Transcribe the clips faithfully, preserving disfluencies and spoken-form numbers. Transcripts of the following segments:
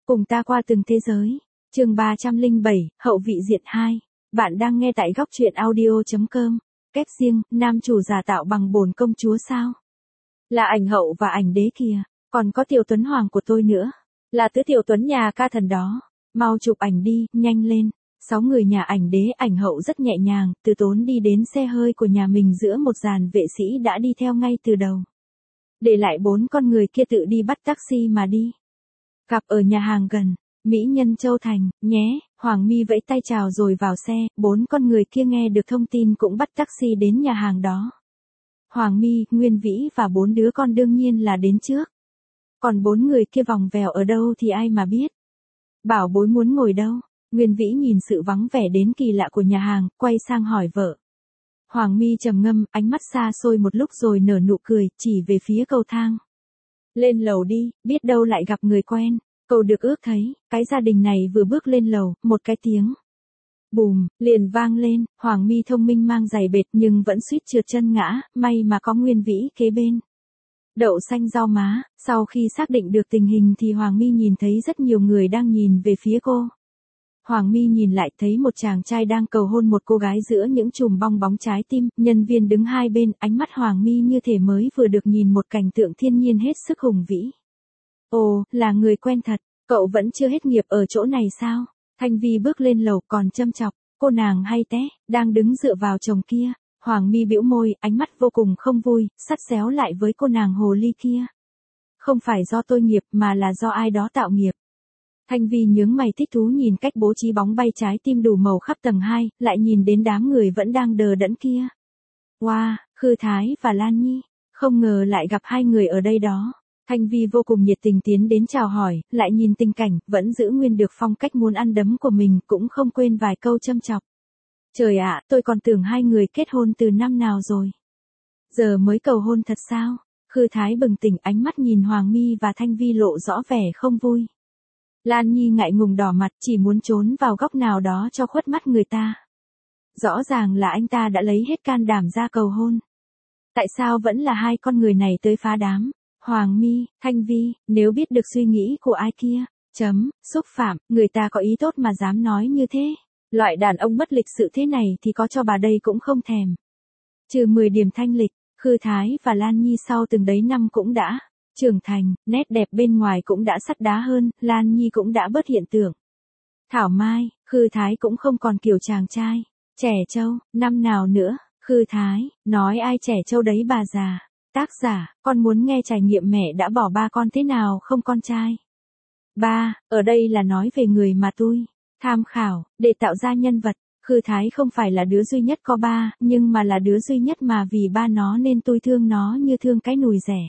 Cùng ta qua từng thế giới. Chương ba trăm lẻ bảy, Hậu vị diện hai. Bạn đang nghe tại góc truyện audio chấm com. Kép riêng, nam chủ giả tạo bằng bổn công chúa sao? Là ảnh hậu và ảnh đế kìa, còn có Tiểu Tuấn Hoàng của tôi nữa. Là tứ Tiểu Tuấn nhà ca thần đó. Mau chụp ảnh đi, nhanh lên. Sáu người nhà ảnh đế ảnh hậu rất nhẹ nhàng, từ tốn đi đến xe hơi của nhà mình giữa một dàn vệ sĩ đã đi theo ngay từ đầu. Để lại bốn con người kia tự đi bắt taxi mà đi. Gặp ở nhà hàng gần, Mỹ Nhân Châu Thành, nhé, Hoàng My vẫy tay chào rồi vào xe, bốn con người kia nghe được thông tin cũng bắt taxi đến nhà hàng đó. Hoàng My, Nguyên Vĩ và bốn đứa con đương nhiên là đến trước. Còn bốn người kia vòng vèo ở đâu thì ai mà biết. Bảo bối muốn ngồi đâu? Nguyên Vĩ nhìn sự vắng vẻ đến kỳ lạ của nhà hàng, quay sang hỏi vợ. Hoàng My trầm ngâm, ánh mắt xa xôi một lúc rồi nở nụ cười, chỉ về phía cầu thang. Lên lầu đi, biết đâu lại gặp người quen. Cầu được ước thấy, cái gia đình này vừa bước lên lầu, một cái tiếng bùm, liền vang lên, Hoàng My thông minh mang giày bệt nhưng vẫn suýt trượt chân ngã, may mà có Nguyên Vĩ kế bên. Đậu xanh rau má, sau khi xác định được tình hình thì Hoàng My nhìn thấy rất nhiều người đang nhìn về phía cô. Hoàng My nhìn lại thấy một chàng trai đang cầu hôn một cô gái giữa những chùm bong bóng trái tim, nhân viên đứng hai bên, ánh mắt Hoàng My như thể mới vừa được nhìn một cảnh tượng thiên nhiên hết sức hùng vĩ. Ồ, là người quen thật, cậu vẫn chưa hết nghiệp ở chỗ này sao? Thanh Vi bước lên lầu còn châm chọc, cô nàng hay té, đang đứng dựa vào chồng kia. Hoàng My bĩu môi, ánh mắt vô cùng không vui, sắt xéo lại với cô nàng hồ ly kia. Không phải do tôi nghiệp mà là do ai đó tạo nghiệp. Thanh Vi nhướng mày thích thú nhìn cách bố trí bóng bay trái tim đủ màu khắp tầng hai, lại nhìn đến đám người vẫn đang đờ đẫn kia. Wow, Khư Thái và Lan Nhi, không ngờ lại gặp hai người ở đây đó. Thanh Vi vô cùng nhiệt tình tiến đến chào hỏi, lại nhìn tình cảnh, vẫn giữ nguyên được phong cách muốn ăn đấm của mình, cũng không quên vài câu châm chọc. Trời ạ, tôi còn tưởng hai người kết hôn từ năm nào rồi. Giờ mới cầu hôn thật sao? Khư Thái bừng tỉnh, ánh mắt nhìn Hoàng My và Thanh Vi lộ rõ vẻ không vui. Lan Nhi ngại ngùng đỏ mặt, chỉ muốn trốn vào góc nào đó cho khuất mắt người ta. Rõ ràng là anh ta đã lấy hết can đảm ra cầu hôn. Tại sao vẫn là hai con người này tới phá đám? Hoàng My, Thanh Vi, nếu biết được suy nghĩ của ai kia, chấm, xúc phạm, người ta có ý tốt mà dám nói như thế. Loại đàn ông bất lịch sự thế này thì có cho bà đây cũng không thèm. Trừ mười điểm thanh lịch, Khư Thái và Lan Nhi sau từng đấy năm cũng đã trưởng thành, nét đẹp bên ngoài cũng đã sắt đá hơn, Lan Nhi cũng đã bớt hiện tượng. Thảo Mai, Khư Thái cũng không còn kiểu chàng trai trẻ trâu, năm nào nữa, Khư Thái, nói ai trẻ trâu đấy bà già. Tác giả, con muốn nghe trải nghiệm mẹ đã bỏ ba con thế nào không con trai. Ba, ở đây là nói về người mà tôi tham khảo, để tạo ra nhân vật. Khư Thái không phải là đứa duy nhất có ba, nhưng mà là đứa duy nhất mà vì ba nó nên tôi thương nó như thương cái nùi rẻ.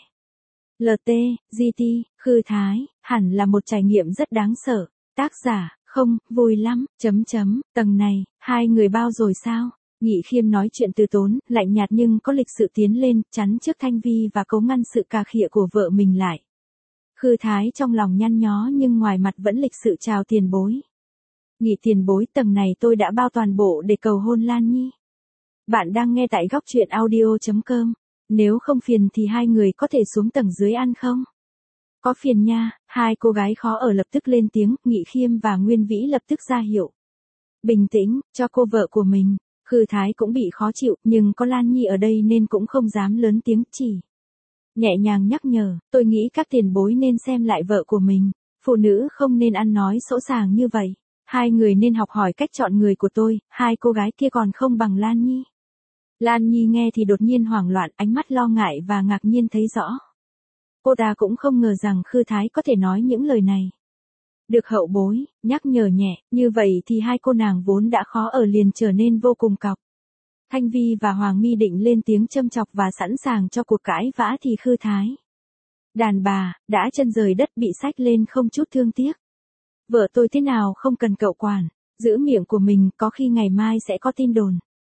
lờ tê, giê tê, Khư Thái, hẳn là một trải nghiệm rất đáng sợ. Tác giả, không, vui lắm, chấm chấm, tầng này, hai người bao rồi sao? Nhị Khiêm nói chuyện từ tốn, lạnh nhạt nhưng có lịch sự tiến lên, chắn trước Thanh Vi và cố ngăn sự cà khịa của vợ mình lại. Khư Thái trong lòng nhăn nhó nhưng ngoài mặt vẫn lịch sự chào tiền bối. Nhị tiền bối, tầng này tôi đã bao toàn bộ để cầu hôn Lan Nhi. Bạn đang nghe tại góc truyện audio chấm com. Nếu không phiền thì hai người có thể xuống tầng dưới ăn không? Có phiền nha, hai cô gái khó ở lập tức lên tiếng, Nhị Khiêm và Nguyên Vĩ lập tức ra hiệu. Bình tĩnh, cho cô vợ của mình. Khư Thái cũng bị khó chịu, nhưng có Lan Nhi ở đây nên cũng không dám lớn tiếng, chỉ nhẹ nhàng nhắc nhở, tôi nghĩ các tiền bối nên xem lại vợ của mình. Phụ nữ không nên ăn nói sỗ sàng như vậy. Hai người nên học hỏi cách chọn người của tôi, hai cô gái kia còn không bằng Lan Nhi. Lan Nhi nghe thì đột nhiên hoảng loạn, ánh mắt lo ngại và ngạc nhiên thấy rõ. Cô ta cũng không ngờ rằng Khư Thái có thể nói những lời này. Được hậu bối nhắc nhở nhẹ, như vậy thì hai cô nàng vốn đã khó ở liền trở nên vô cùng cọc. Thanh Vi và Hoàng My định lên tiếng châm chọc và sẵn sàng cho cuộc cãi vã thì Khư Thái, đàn bà, đã chân rời đất bị xách lên không chút thương tiếc. Vợ tôi thế nào không cần cậu quản, giữ miệng của mình, có khi ngày mai sẽ có tin đồn.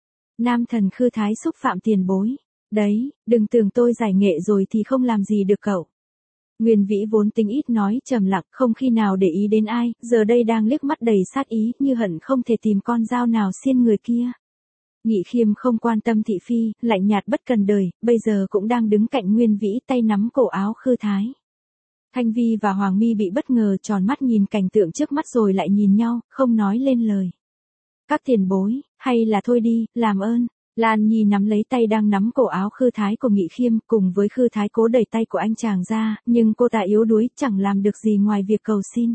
Nam thần Khư Thái xúc phạm tiền bối. Đấy, đừng tưởng tôi giải nghệ rồi thì không làm gì được cậu. Nguyên Vĩ vốn tính ít nói trầm lặng, không khi nào để ý đến ai, giờ đây đang liếc mắt đầy sát ý, như hận không thể tìm con dao nào xiên người kia. Nhị Khiêm không quan tâm thị phi, lạnh nhạt bất cần đời, bây giờ cũng đang đứng cạnh Nguyên Vĩ, tay nắm cổ áo Khư Thái. Thanh Vi và Hoàng My bị bất ngờ tròn mắt nhìn cảnh tượng trước mắt rồi lại nhìn nhau, không nói lên lời. Các tiền bối, hay là thôi đi, làm ơn. Lan Nhi nắm lấy tay đang nắm cổ áo Khư Thái của Nghị Khiêm, cùng với Khư Thái cố đẩy tay của anh chàng ra, nhưng cô ta yếu đuối, chẳng làm được gì ngoài việc cầu xin.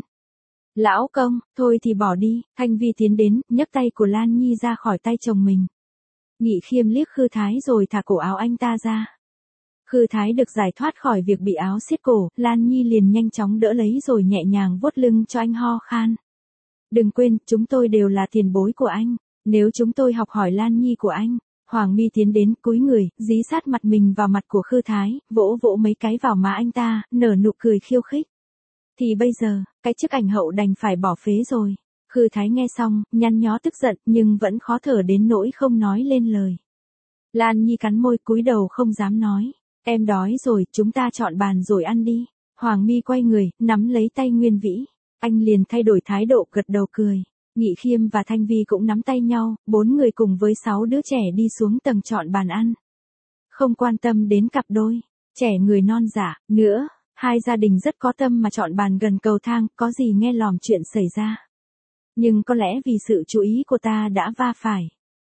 Lão công, thôi thì bỏ đi. Thanh Vi tiến đến, nhấc tay của Lan Nhi ra khỏi tay chồng mình. Nghị Khiêm liếc Khư Thái rồi thả cổ áo anh ta ra. Khư Thái được giải thoát khỏi việc bị áo siết cổ, Lan Nhi liền nhanh chóng đỡ lấy rồi nhẹ nhàng vuốt lưng cho anh ho khan. Đừng quên, chúng tôi đều là tiền bối của anh, nếu chúng tôi học hỏi Lan Nhi của anh. Hoàng My tiến đến, cúi người, dí sát mặt mình vào mặt của Khư Thái, vỗ vỗ mấy cái vào má anh ta, nở nụ cười khiêu khích. Thì bây giờ, cái chức ảnh hậu đành phải bỏ phế rồi. Khư Thái nghe xong, nhăn nhó tức giận, nhưng vẫn khó thở đến nỗi không nói lên lời. Lan Nhi cắn môi cúi đầu không dám nói. Em đói rồi, chúng ta chọn bàn rồi ăn đi. Hoàng My quay người, nắm lấy tay Nguyên Vĩ. Anh liền thay đổi thái độ, gật đầu cười. Nghị Khiêm và Thanh Vi cũng nắm tay nhau, bốn người cùng với sáu đứa trẻ đi xuống tầng chọn bàn ăn. Không quan tâm đến cặp đôi, trẻ người non dạ, nữa, hai gia đình rất có tâm mà chọn bàn gần cầu thang, có gì nghe lòm chuyện xảy ra. Nhưng có lẽ vì sự chú ý của ta đã va phải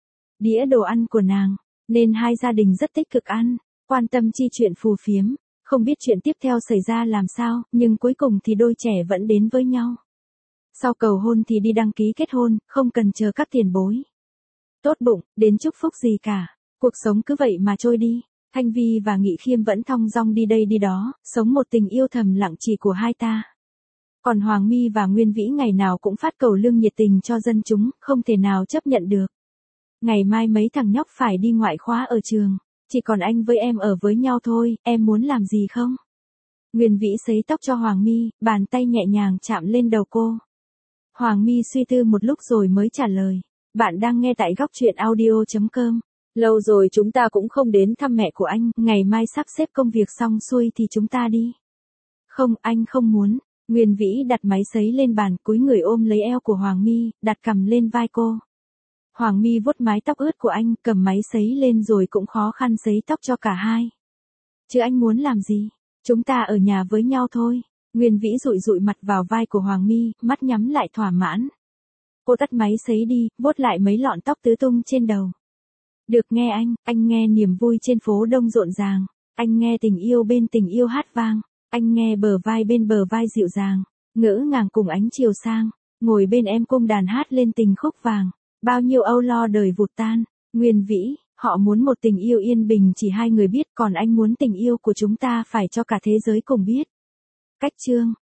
đĩa đồ ăn của nàng, nên hai gia đình rất tích cực ăn, quan tâm chi chuyện phù phiếm, không biết chuyện tiếp theo xảy ra làm sao, nhưng cuối cùng thì đôi trẻ vẫn đến với nhau. Sau cầu hôn thì đi đăng ký kết hôn, không cần chờ các tiền bối tốt bụng, đến chúc phúc gì cả. Cuộc sống cứ vậy mà trôi đi. Thanh Vi và Nghị Khiêm vẫn thong dong đi đây đi đó, sống một tình yêu thầm lặng chỉ của hai ta. Còn Hoàng My và Nguyên Vĩ ngày nào cũng phát cầu lương nhiệt tình cho dân chúng, không thể nào chấp nhận được. Ngày mai mấy thằng nhóc phải đi ngoại khóa ở trường, chỉ còn anh với em ở với nhau thôi, em muốn làm gì không? Nguyên Vĩ sấy tóc cho Hoàng My, bàn tay nhẹ nhàng chạm lên đầu cô. Hoàng My suy tư một lúc rồi mới trả lời. Bạn đang nghe tại góc truyện audio chấm com. Lâu rồi chúng ta cũng không đến thăm mẹ của anh, ngày mai sắp xếp công việc xong xuôi thì chúng ta đi. Không, anh không muốn. Nguyên Vĩ đặt máy sấy lên bàn, cúi người ôm lấy eo của Hoàng My, đặt cằm lên vai cô. Hoàng My vuốt mái tóc ướt của anh, cầm máy sấy lên rồi cũng khó khăn sấy tóc cho cả hai. Chứ anh muốn làm gì? Chúng ta ở nhà với nhau thôi. Nguyên Vĩ dụi dụi mặt vào vai của Hoàng My, mắt nhắm lại thỏa mãn. Cô tắt máy sấy đi, vuốt lại mấy lọn tóc tứ tung trên đầu. Được nghe anh, anh nghe niềm vui trên phố đông rộn ràng. Anh nghe tình yêu bên tình yêu hát vang. Anh nghe bờ vai bên bờ vai dịu dàng. Ngỡ ngàng cùng ánh chiều sang. Ngồi bên em cung đàn hát lên tình khúc vàng. Bao nhiêu âu lo đời vụt tan. Nguyên Vĩ, họ muốn một tình yêu yên bình chỉ hai người biết, còn anh muốn tình yêu của chúng ta phải cho cả thế giới cùng biết. Cách chương